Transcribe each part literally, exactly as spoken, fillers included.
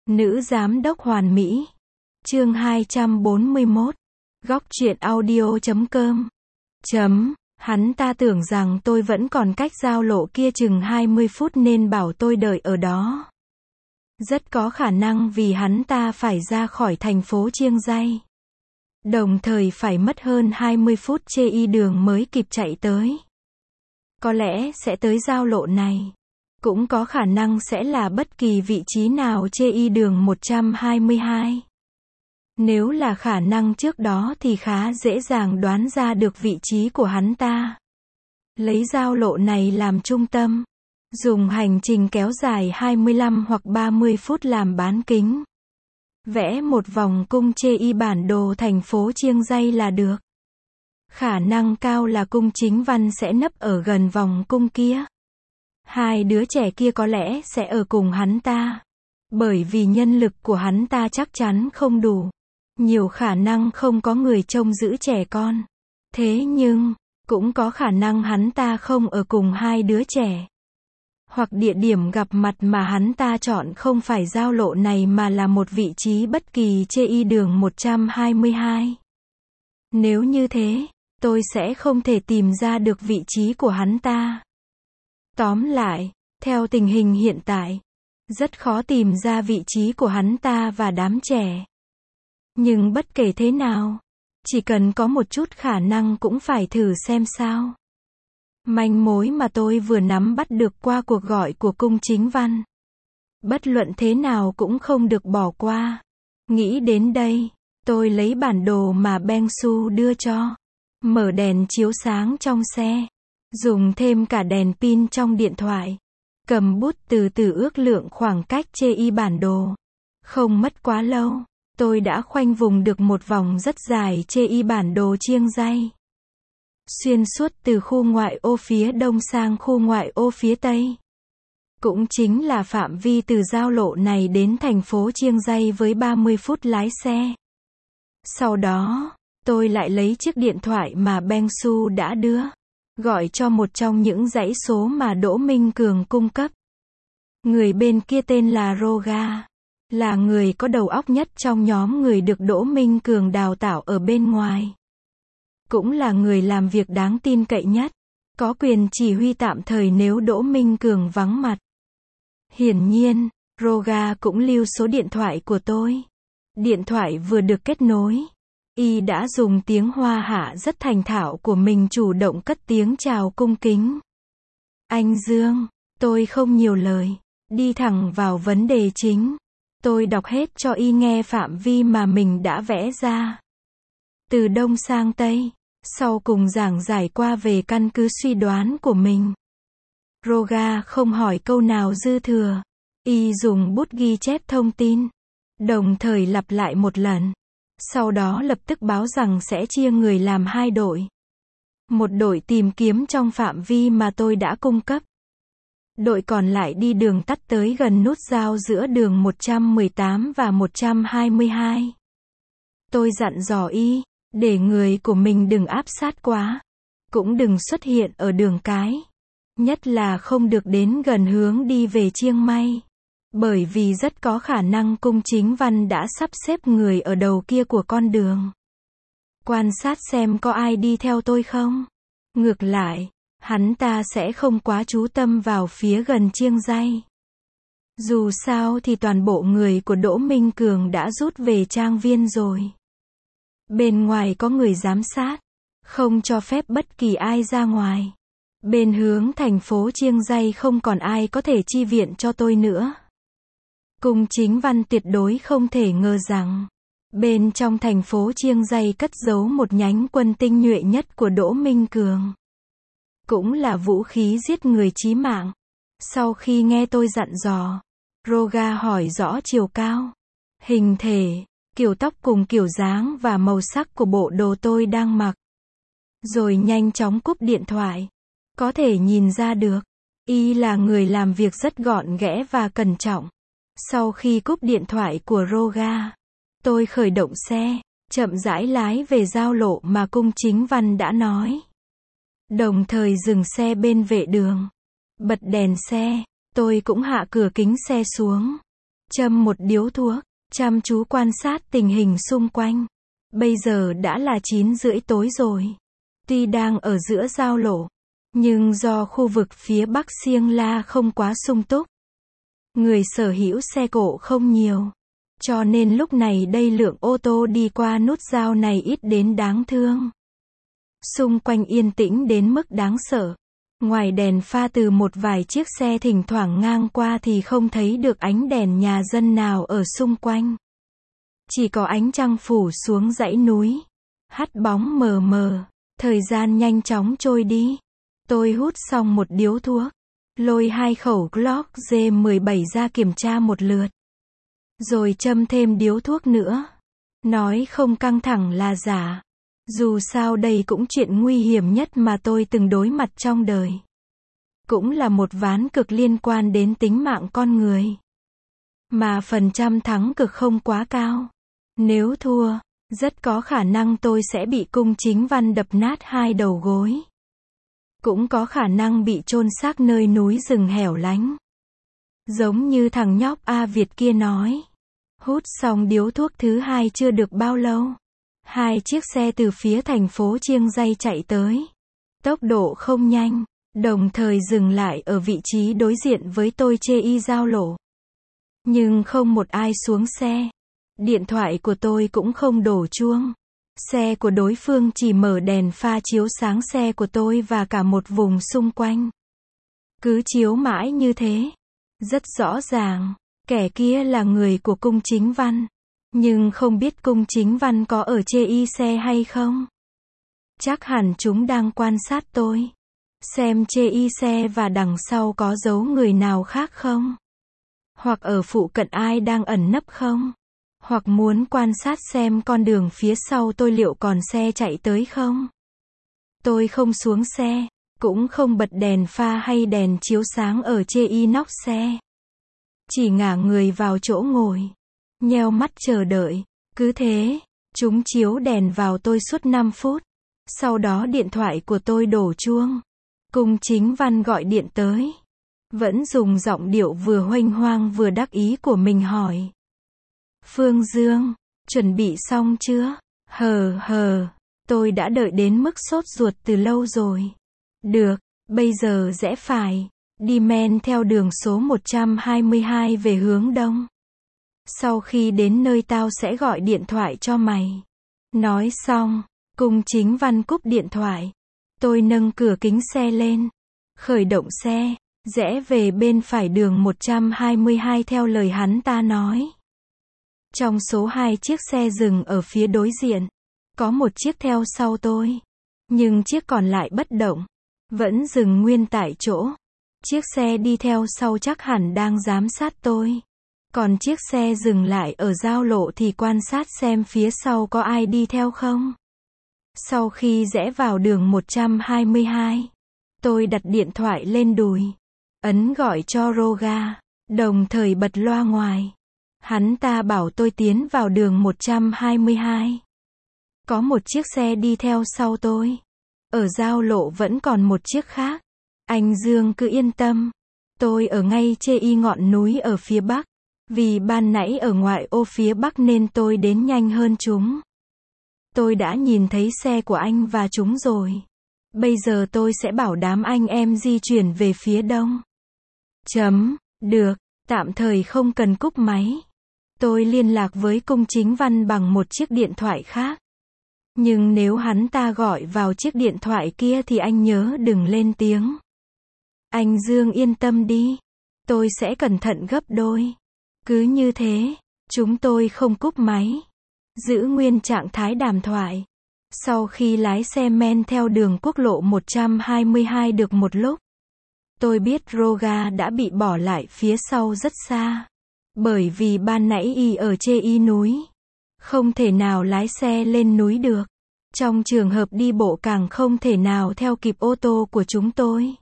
Nữ giám đốc hoàn mỹ. Chương hai trăm bốn mươi mốt. Góc truyện audio chấm com. Chấm. Hắn ta tưởng rằng tôi vẫn còn cách giao lộ kia chừng hai mươi phút nên bảo tôi đợi ở đó. Rất có khả năng vì hắn ta phải ra khỏi thành phố Chiêng Ray. Đồng thời phải mất hơn hai mươi phút chê y đường mới kịp chạy tới. Có lẽ sẽ tới giao lộ này. Cũng có khả năng sẽ là bất kỳ vị trí nào chê y đường một trăm hai mươi hai. Nếu là khả năng trước đó thì khá dễ dàng đoán ra được vị trí của hắn ta. Lấy giao lộ này làm trung tâm. Dùng hành trình kéo dài hai mươi lăm hoặc ba mươi phút làm bán kính. Vẽ một vòng cung chê y bản đồ thành phố Chiêng Ray là được. Khả năng cao là cung chính văn sẽ nấp ở gần vòng cung kia. Hai đứa trẻ kia có lẽ sẽ ở cùng hắn ta. Bởi vì nhân lực của hắn ta chắc chắn không đủ. Nhiều khả năng không có người trông giữ trẻ con. Thế nhưng, cũng có khả năng hắn ta không ở cùng hai đứa trẻ. Hoặc địa điểm gặp mặt mà hắn ta chọn không phải giao lộ này mà là một vị trí bất kỳ chê y đường một trăm hai mươi hai. Nếu như thế, tôi sẽ không thể tìm ra được vị trí của hắn ta. Tóm lại, theo tình hình hiện tại, rất khó tìm ra vị trí của hắn ta và đám trẻ. Nhưng bất kể thế nào, chỉ cần có một chút khả năng cũng phải thử xem sao. Manh mối mà tôi vừa nắm bắt được qua cuộc gọi của cung chính văn. Bất luận thế nào cũng không được bỏ qua. Nghĩ đến đây, tôi lấy bản đồ mà Beng Su đưa cho. Mở đèn chiếu sáng trong xe. Dùng thêm cả đèn pin trong điện thoại. Cầm bút từ từ ước lượng khoảng cách chê y bản đồ. Không mất quá lâu, tôi đã khoanh vùng được một vòng rất dài chê y bản đồ Chiêng Ray. Xuyên suốt từ khu ngoại ô phía đông sang khu ngoại ô phía tây. Cũng chính là phạm vi từ giao lộ này đến thành phố Chiêng Ray với ba mươi phút lái xe. Sau đó, tôi lại lấy chiếc điện thoại mà Beng Su đã đưa. Gọi cho một trong những dãy số mà Đỗ Minh Cường cung cấp. Người bên kia tên là Roga. Là người có đầu óc nhất trong nhóm người được Đỗ Minh Cường đào tạo ở bên ngoài. Cũng là người làm việc đáng tin cậy nhất. Có quyền chỉ huy tạm thời nếu Đỗ Minh Cường vắng mặt. Hiển nhiên, Roga cũng lưu số điện thoại của tôi. Điện thoại vừa được kết nối. Y đã dùng tiếng Hoa Hạ rất thành thạo của mình chủ động cất tiếng chào cung kính. Anh Dương, tôi không nhiều lời. Đi thẳng vào vấn đề chính. Tôi đọc hết cho Y nghe phạm vi mà mình đã vẽ ra. Từ đông sang tây. Sau cùng giảng giải qua về căn cứ suy đoán của mình. Roga không hỏi câu nào dư thừa. Y dùng bút ghi chép thông tin. Đồng thời lặp lại một lần. Sau đó lập tức báo rằng sẽ chia người làm hai đội. Một đội tìm kiếm trong phạm vi mà tôi đã cung cấp. Đội còn lại đi đường tắt tới gần nút giao giữa đường một trăm mười tám và một trăm hai mươi hai. Tôi dặn dò Y, để người của mình đừng áp sát quá. Cũng đừng xuất hiện ở đường cái. Nhất là không được đến gần hướng đi về Chiêng Mai. Bởi vì rất có khả năng cung chính văn đã sắp xếp người ở đầu kia của con đường. Quan sát xem có ai đi theo tôi không. Ngược lại, hắn ta sẽ không quá chú tâm vào phía gần Chiêng Ray. Dù sao thì toàn bộ người của Đỗ Minh Cường đã rút về trang viên rồi. Bên ngoài có người giám sát. Không cho phép bất kỳ ai ra ngoài. Bên hướng thành phố Chiêng Ray không còn ai có thể chi viện cho tôi nữa. Cung chính văn tuyệt đối không thể ngờ rằng, bên trong thành phố Chiêng Ray cất giấu một nhánh quân tinh nhuệ nhất của Đỗ Minh Cường. Cũng là vũ khí giết người chí mạng. Sau khi nghe tôi dặn dò, Roga hỏi rõ chiều cao, hình thể, kiểu tóc cùng kiểu dáng và màu sắc của bộ đồ tôi đang mặc. Rồi nhanh chóng cúp điện thoại. Có thể nhìn ra được, Y là người làm việc rất gọn ghẽ và cẩn trọng. Sau khi cúp điện thoại của Roga, tôi khởi động xe, chậm rãi lái về giao lộ mà cung chính văn đã nói. Đồng thời dừng xe bên vệ đường. Bật đèn xe, tôi cũng hạ cửa kính xe xuống. châm một điếu thuốc, chăm chú quan sát tình hình xung quanh. Bây giờ đã là chín rưỡi tối rồi. Tuy đang ở giữa giao lộ, nhưng do khu vực phía bắc Siêng La không quá sung túc, người sở hữu xe cộ không nhiều, cho nên lúc này đây lượng ô tô đi qua nút giao này ít đến đáng thương. Xung quanh yên tĩnh đến mức đáng sợ. Ngoài đèn pha từ một vài chiếc xe thỉnh thoảng ngang qua thì không thấy được ánh đèn nhà dân nào ở xung quanh. Chỉ có ánh trăng phủ xuống dãy núi, hắt bóng mờ mờ. Thời gian nhanh chóng trôi đi. Tôi hút xong một điếu thuốc, lôi hai khẩu Glock G mười bảy ra kiểm tra một lượt, rồi châm thêm điếu thuốc nữa. Nói không căng thẳng là giả. Dù sao đây cũng chuyện nguy hiểm nhất mà tôi từng đối mặt trong đời. Cũng là một ván cực liên quan đến tính mạng con người. Mà phần trăm thắng cực không quá cao. Nếu thua, rất có khả năng tôi sẽ bị cung chính văn đập nát hai đầu gối. Cũng có khả năng bị chôn xác nơi núi rừng hẻo lánh. Giống như thằng nhóc A Việt kia nói. Hút xong điếu thuốc thứ hai chưa được bao lâu, hai chiếc xe từ phía thành phố Chiêng Ray chạy tới. Tốc độ không nhanh, đồng thời dừng lại ở vị trí đối diện với tôi chê y giao lộ. Nhưng không một ai xuống xe. Điện thoại của tôi cũng không đổ chuông. Xe của đối phương chỉ mở đèn pha chiếu sáng xe của tôi và cả một vùng xung quanh. Cứ chiếu mãi như thế. Rất rõ ràng, kẻ kia là người của cung chính văn. Nhưng không biết cung chính văn có ở chê y xe hay không. Chắc hẳn chúng đang quan sát tôi. Xem chê y xe và đằng sau có dấu người nào khác không. Hoặc ở phụ cận ai đang ẩn nấp không. Hoặc muốn quan sát xem con đường phía sau tôi liệu còn xe chạy tới không. Tôi không xuống xe, cũng không bật đèn pha hay đèn chiếu sáng ở chê y nóc xe. Chỉ ngả người vào chỗ ngồi, nheo mắt chờ đợi. Cứ thế, chúng chiếu đèn vào tôi suốt năm phút. Sau đó điện thoại của tôi đổ chuông. Cung chính văn gọi điện tới. Vẫn dùng giọng điệu vừa huênh hoang vừa đắc ý của mình hỏi. Phương Dương, chuẩn bị xong chưa? Hờ hờ, tôi đã đợi đến mức sốt ruột từ lâu rồi. Được, bây giờ rẽ phải, đi men theo đường số một trăm hai mươi hai về hướng đông. Sau khi đến nơi tao sẽ gọi điện thoại cho mày. Nói xong, cung chính văn cúp điện thoại. Tôi nâng cửa kính xe lên, khởi động xe, rẽ về bên phải đường một trăm hai mươi hai theo lời hắn ta nói. Trong số hai chiếc xe dừng ở phía đối diện, có một chiếc theo sau tôi. Nhưng chiếc còn lại bất động, vẫn dừng nguyên tại chỗ. Chiếc xe đi theo sau chắc hẳn đang giám sát tôi. Còn chiếc xe dừng lại ở giao lộ thì quan sát xem phía sau có ai đi theo không. Sau khi rẽ vào đường một trăm hai mươi hai, tôi đặt điện thoại lên đùi, ấn gọi cho Roga, đồng thời bật loa ngoài. Hắn ta bảo tôi tiến vào đường một trăm hai mươi hai. Có một chiếc xe đi theo sau tôi. Ở giao lộ vẫn còn một chiếc khác. Anh Dương cứ yên tâm. Tôi ở ngay chê y ngọn núi ở phía bắc. Vì ban nãy ở ngoại ô phía bắc nên tôi đến nhanh hơn chúng. Tôi đã nhìn thấy xe của anh và chúng rồi. Bây giờ tôi sẽ bảo đám anh em di chuyển về phía đông. Chấm, được, tạm thời không cần cúp máy. Tôi liên lạc với cung chính văn bằng một chiếc điện thoại khác. Nhưng nếu hắn ta gọi vào chiếc điện thoại kia thì anh nhớ đừng lên tiếng. Anh Dương yên tâm đi. Tôi sẽ cẩn thận gấp đôi. Cứ như thế, chúng tôi không cúp máy. Giữ nguyên trạng thái đàm thoại. Sau khi lái xe men theo đường quốc lộ một trăm hai mươi hai được một lúc, tôi biết Roga đã bị bỏ lại phía sau rất xa. Bởi vì ban nãy y ở chê y núi. Không thể nào lái xe lên núi được. Trong trường hợp đi bộ càng không thể nào theo kịp ô tô của chúng tôi.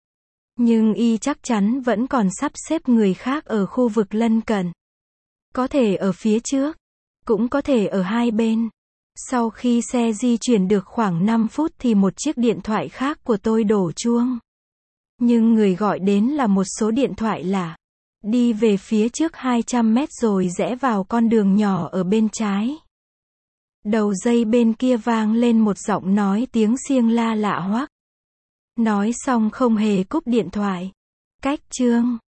Nhưng y chắc chắn vẫn còn sắp xếp người khác ở khu vực lân cận. Có thể ở phía trước, cũng có thể ở hai bên. Sau khi xe di chuyển được khoảng năm phút thì một chiếc điện thoại khác của tôi đổ chuông. Nhưng người gọi đến là một số điện thoại lạ. Đi về phía trước hai trăm mét rồi rẽ vào con đường nhỏ ở bên trái. Đầu dây bên kia vang lên một giọng nói tiếng xiêng la lạ hoắc. Nói xong không hề cúp điện thoại. Cách chương